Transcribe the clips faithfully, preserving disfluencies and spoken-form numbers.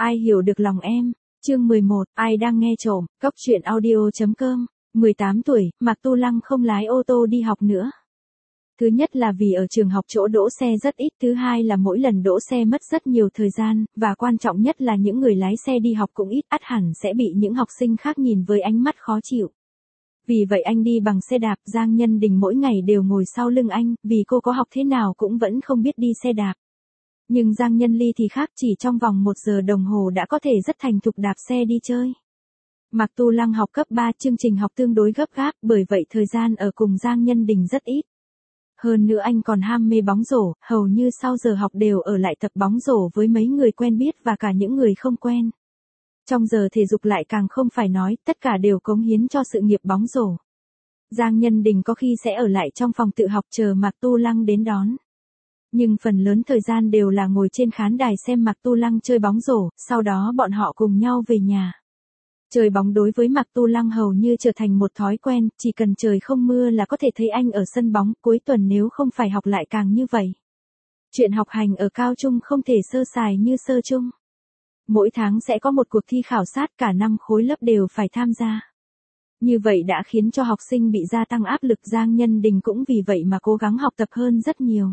Ai hiểu được lòng em? Chương mười một, ai đang nghe trộm, cốc truyện audio.com, mười tám tuổi, Mạc Tu Lăng không lái ô tô đi học nữa. Thứ nhất là vì ở trường học chỗ đỗ xe rất ít, thứ hai là mỗi lần đỗ xe mất rất nhiều thời gian, và quan trọng nhất là những người lái xe đi học cũng ít, ắt hẳn sẽ bị những học sinh khác nhìn với ánh mắt khó chịu. Vì vậy anh đi bằng xe đạp, Giang Nhân Đình mỗi ngày đều ngồi sau lưng anh, vì cô có học thế nào cũng vẫn không biết đi xe đạp. Nhưng Giang Nhân Ly thì khác, chỉ trong vòng một giờ đồng hồ đã có thể rất thành thục đạp xe đi chơi. Mạc Tu Lăng học cấp ba, chương trình học tương đối gấp gáp, bởi vậy thời gian ở cùng Giang Nhân Đình rất ít. Hơn nữa anh còn ham mê bóng rổ, hầu như sau giờ học đều ở lại tập bóng rổ với mấy người quen biết và cả những người không quen. Trong giờ thể dục lại càng không phải nói, tất cả đều cống hiến cho sự nghiệp bóng rổ. Giang Nhân Đình có khi sẽ ở lại trong phòng tự học chờ Mạc Tu Lăng đến đón. Nhưng phần lớn thời gian đều là ngồi trên khán đài xem Mạc Tu Lăng chơi bóng rổ, sau đó bọn họ cùng nhau về nhà. Chơi bóng đối với Mạc Tu Lăng hầu như trở thành một thói quen, chỉ cần trời không mưa là có thể thấy anh ở sân bóng, cuối tuần nếu không phải học lại càng như vậy. Chuyện học hành ở cao trung không thể sơ sài như sơ trung. Mỗi tháng sẽ có một cuộc thi khảo sát, cả năm khối lớp đều phải tham gia. Như vậy đã khiến cho học sinh bị gia tăng áp lực, Giang Nhân Đình cũng vì vậy mà cố gắng học tập hơn rất nhiều.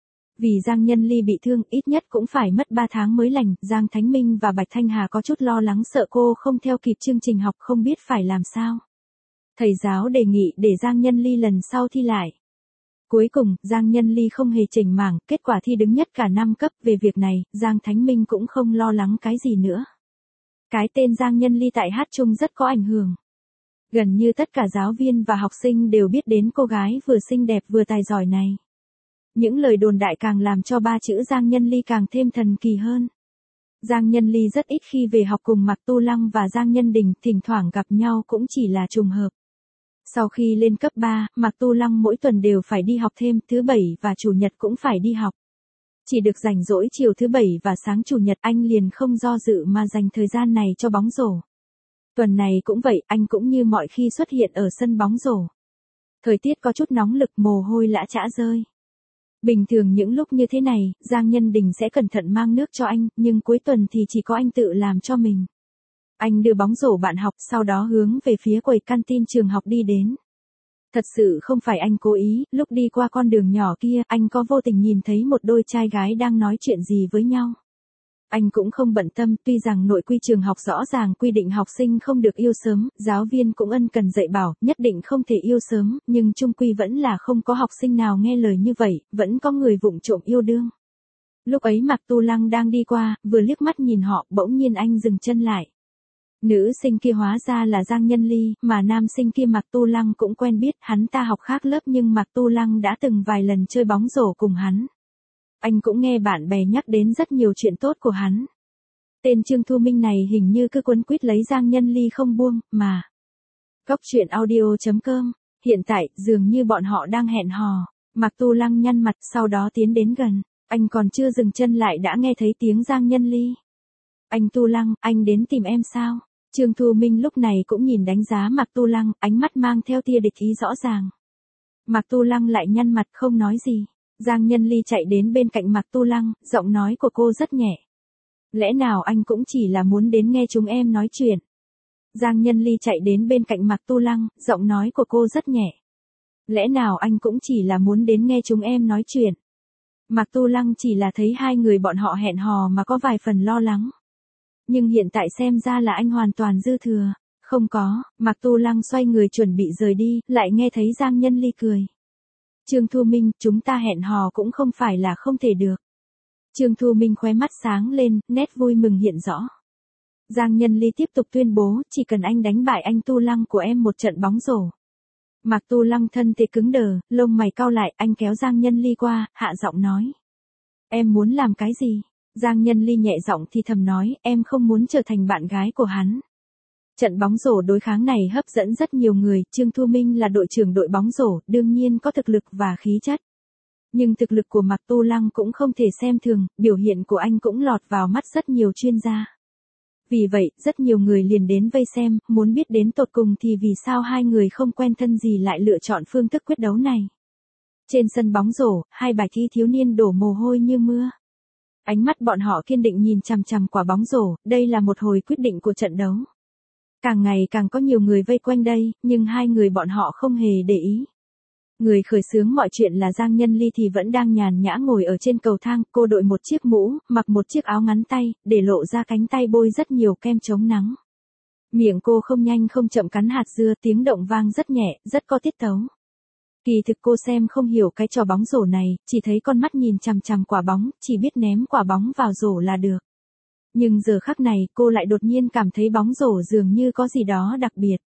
Vì Giang Nhân Ly bị thương, ít nhất cũng phải mất ba tháng mới lành, Giang Thánh Minh và Bạch Thanh Hà có chút lo lắng sợ cô không theo kịp chương trình học, không biết phải làm sao. Thầy giáo đề nghị để Giang Nhân Ly lần sau thi lại. Cuối cùng, Giang Nhân Ly không hề chểnh mảng, kết quả thi đứng nhất cả năm cấp, về việc này, Giang Thánh Minh cũng không lo lắng cái gì nữa. Cái tên Giang Nhân Ly tại hát trung rất có ảnh hưởng. Gần như tất cả giáo viên và học sinh đều biết đến cô gái vừa xinh đẹp vừa tài giỏi này. Những lời đồn đại càng làm cho ba chữ Giang Nhân Ly càng thêm thần kỳ hơn. Giang Nhân Ly rất ít khi về học cùng Mạc Tu Lăng và Giang Nhân Đình, thỉnh thoảng gặp nhau cũng chỉ là trùng hợp. Sau khi lên cấp ba, Mạc Tu Lăng mỗi tuần đều phải đi học thêm, thứ bảy và chủ nhật cũng phải đi học. Chỉ được rảnh rỗi chiều thứ bảy và sáng chủ nhật, anh liền không do dự mà dành thời gian này cho bóng rổ. Tuần này cũng vậy, anh cũng như mọi khi xuất hiện ở sân bóng rổ. Thời tiết có chút nóng lực, mồ hôi lã chã rơi. Bình thường những lúc như thế này, Giang Nhân Đình sẽ cẩn thận mang nước cho anh, nhưng cuối tuần thì chỉ có anh tự làm cho mình. Anh đưa bóng rổ bạn học, sau đó hướng về phía quầy canteen trường học đi đến. Thật sự không phải anh cố ý, lúc đi qua con đường nhỏ kia, anh có vô tình nhìn thấy một đôi trai gái đang nói chuyện gì với nhau. Anh cũng không bận tâm, tuy rằng nội quy trường học rõ ràng quy định học sinh không được yêu sớm, giáo viên cũng ân cần dạy bảo, nhất định không thể yêu sớm, nhưng chung quy vẫn là không có học sinh nào nghe lời như vậy, vẫn có người vụng trộm yêu đương. Lúc ấy Mạc Tu Lăng đang đi qua, vừa liếc mắt nhìn họ, bỗng nhiên anh dừng chân lại. Nữ sinh kia hóa ra là Giang Nhân Ly, mà nam sinh kia Mạc Tu Lăng cũng quen biết, hắn ta học khác lớp nhưng Mạc Tu Lăng đã từng vài lần chơi bóng rổ cùng hắn. Anh cũng nghe bạn bè nhắc đến rất nhiều chuyện tốt của hắn. Tên Trương Thu Minh này hình như cứ quấn quýt lấy Giang Nhân Ly không buông, mà. Cốc truyện audio.com, hiện tại, dường như bọn họ đang hẹn hò. Mạc Tu Lăng nhăn mặt, sau đó tiến đến gần. Anh còn chưa dừng chân lại đã nghe thấy tiếng Giang Nhân Ly. Anh Tu Lăng, anh đến tìm em sao? Trương Thu Minh lúc này cũng nhìn đánh giá Mạc Tu Lăng, ánh mắt mang theo tia địch ý rõ ràng. Mạc Tu Lăng lại nhăn mặt không nói gì. Giang Nhân Ly chạy đến bên cạnh Mạc Tu Lăng, giọng nói của cô rất nhẹ. Lẽ nào anh cũng chỉ là muốn đến nghe chúng em nói chuyện? Giang Nhân Ly chạy đến bên cạnh Mạc Tu Lăng, giọng nói của cô rất nhẹ. Lẽ nào anh cũng chỉ là muốn đến nghe chúng em nói chuyện? Mạc Tu Lăng chỉ là thấy hai người bọn họ hẹn hò mà có vài phần lo lắng. Nhưng hiện tại xem ra là anh hoàn toàn dư thừa. Không có, Mạc Tu Lăng xoay người chuẩn bị rời đi, lại nghe thấy Giang Nhân Ly cười. Trương Thu Minh, chúng ta hẹn hò cũng không phải là không thể được. Trương Thu Minh khóe mắt sáng lên, nét vui mừng hiện rõ. Giang Nhân Ly tiếp tục tuyên bố, chỉ cần anh đánh bại anh Tu Lăng của em một trận bóng rổ. Mạc Tu Lăng thân thể cứng đờ, lông mày cau lại, anh kéo Giang Nhân Ly qua, hạ giọng nói. Em muốn làm cái gì? Giang Nhân Ly nhẹ giọng thì thầm nói, em không muốn trở thành bạn gái của hắn. Trận bóng rổ đối kháng này hấp dẫn rất nhiều người, Trương Thu Minh là đội trưởng đội bóng rổ, đương nhiên có thực lực và khí chất. Nhưng thực lực của Mạc Tu Lăng cũng không thể xem thường, biểu hiện của anh cũng lọt vào mắt rất nhiều chuyên gia. Vì vậy, rất nhiều người liền đến vây xem, muốn biết đến tột cùng thì vì sao hai người không quen thân gì lại lựa chọn phương thức quyết đấu này. Trên sân bóng rổ, hai bài thi thiếu niên đổ mồ hôi như mưa. Ánh mắt bọn họ kiên định nhìn chằm chằm quả bóng rổ, đây là một hồi quyết định của trận đấu. Càng ngày càng có nhiều người vây quanh đây, nhưng hai người bọn họ không hề để ý. Người khởi xướng mọi chuyện là Giang Nhân Ly thì vẫn đang nhàn nhã ngồi ở trên cầu thang, cô đội một chiếc mũ, mặc một chiếc áo ngắn tay, để lộ ra cánh tay bôi rất nhiều kem chống nắng. Miệng cô không nhanh không chậm cắn hạt dưa, tiếng động vang rất nhẹ, rất có tiết tấu. Kỳ thực cô xem không hiểu cái trò bóng rổ này, chỉ thấy con mắt nhìn chằm chằm quả bóng, chỉ biết ném quả bóng vào rổ là được. Nhưng giờ khắc này, cô lại đột nhiên cảm thấy bóng rổ dường như có gì đó đặc biệt.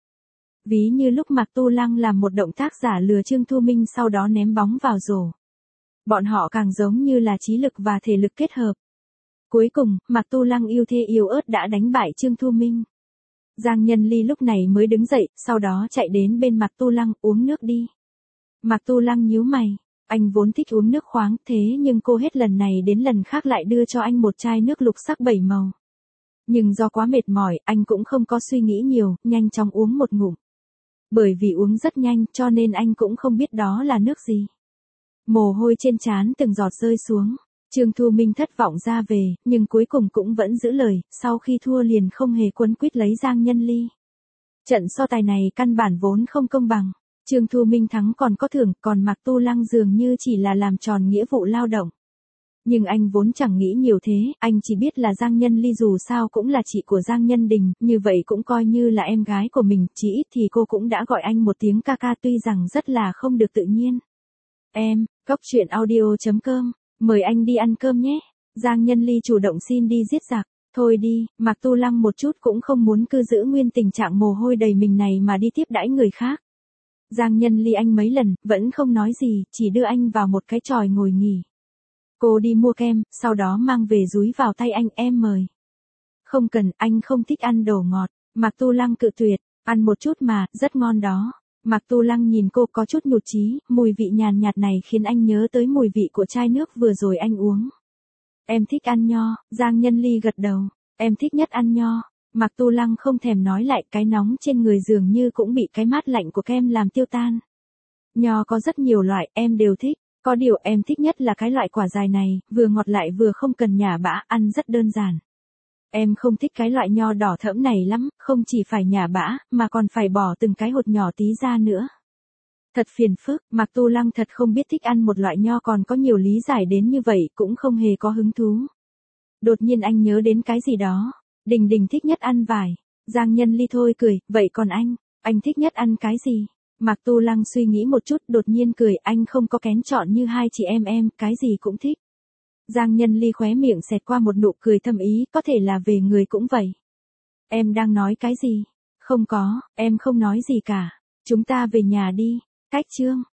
Ví như lúc Mạc Tu Lăng làm một động tác giả lừa Trương Thu Minh sau đó ném bóng vào rổ. Bọn họ càng giống như là trí lực và thể lực kết hợp. Cuối cùng, Mạc Tu Lăng yêu thê yêu ớt đã đánh bại Trương Thu Minh. Giang Nhân Ly lúc này mới đứng dậy, sau đó chạy đến bên Mạc Tu Lăng, uống nước đi. Mạc Tu Lăng nhíu mày, anh vốn thích uống nước khoáng thế nhưng cô hết lần này đến lần khác lại đưa cho anh một chai nước lục sắc bảy màu. Nhưng do quá mệt mỏi, anh cũng không có suy nghĩ nhiều, nhanh chóng uống một ngụm. Bởi vì uống rất nhanh cho nên anh cũng không biết đó là nước gì. Mồ hôi trên trán từng giọt rơi xuống. Trương Thu Minh thất vọng ra về, nhưng cuối cùng cũng vẫn giữ lời, sau khi thua liền không hề quấn quýt lấy Giang Nhân Ly. Trận so tài này căn bản vốn không công bằng. Trương Thu Minh thắng còn có thưởng, còn Mạc Tu Lăng dường như chỉ là làm tròn nghĩa vụ lao động. Nhưng anh vốn chẳng nghĩ nhiều thế, anh chỉ biết là Giang Nhân Ly dù sao cũng là chị của Giang Nhân Đình, như vậy cũng coi như là em gái của mình, chỉ ít thì cô cũng đã gọi anh một tiếng ca ca tuy rằng rất là không được tự nhiên. Em, Cóc Truyện Audio chấm com, mời anh đi ăn cơm nhé. Giang Nhân Ly chủ động xin đi giết giặc. Thôi đi, Mạc Tu Lăng một chút cũng không muốn cứ giữ nguyên tình trạng mồ hôi đầy mình này mà đi tiếp đãi người khác. Giang Nhân Ly anh mấy lần, vẫn không nói gì, chỉ đưa anh vào một cái chòi ngồi nghỉ. Cô đi mua kem, sau đó mang về dúi vào tay anh, em mời. Không cần, anh không thích ăn đồ ngọt. Mạc Tu Lăng cự tuyệt, ăn một chút mà, rất ngon đó. Mạc Tu Lăng nhìn cô có chút nhụt chí, mùi vị nhàn nhạt này khiến anh nhớ tới mùi vị của chai nước vừa rồi anh uống. Em thích ăn nho, Giang Nhân Ly gật đầu, em thích nhất ăn nho. Mạc Tu Lăng không thèm nói lại, cái nóng trên người dường như cũng bị cái mát lạnh của kem làm tiêu tan. Nho có rất nhiều loại, em đều thích. Có điều em thích nhất là cái loại quả dài này, vừa ngọt lại vừa không cần nhả bã, ăn rất đơn giản. Em không thích cái loại nho đỏ thẫm này lắm, không chỉ phải nhả bã, mà còn phải bỏ từng cái hột nhỏ tí ra nữa. Thật phiền phức, Mạc Tu Lăng thật không biết thích ăn một loại nho còn có nhiều lý giải đến như vậy, cũng không hề có hứng thú. Đột nhiên anh nhớ đến cái gì đó. Đình Đình thích nhất ăn vải. Giang Nhân Ly thôi cười, vậy còn anh, anh thích nhất ăn cái gì? Mạc Tu Lăng suy nghĩ một chút, đột nhiên cười, anh không có kén chọn như hai chị em em, cái gì cũng thích. Giang Nhân Ly khóe miệng xẹt qua một nụ cười thâm ý, có thể là về người cũng vậy. Em đang nói cái gì? Không có, em không nói gì cả. Chúng ta về nhà đi. Cách chương.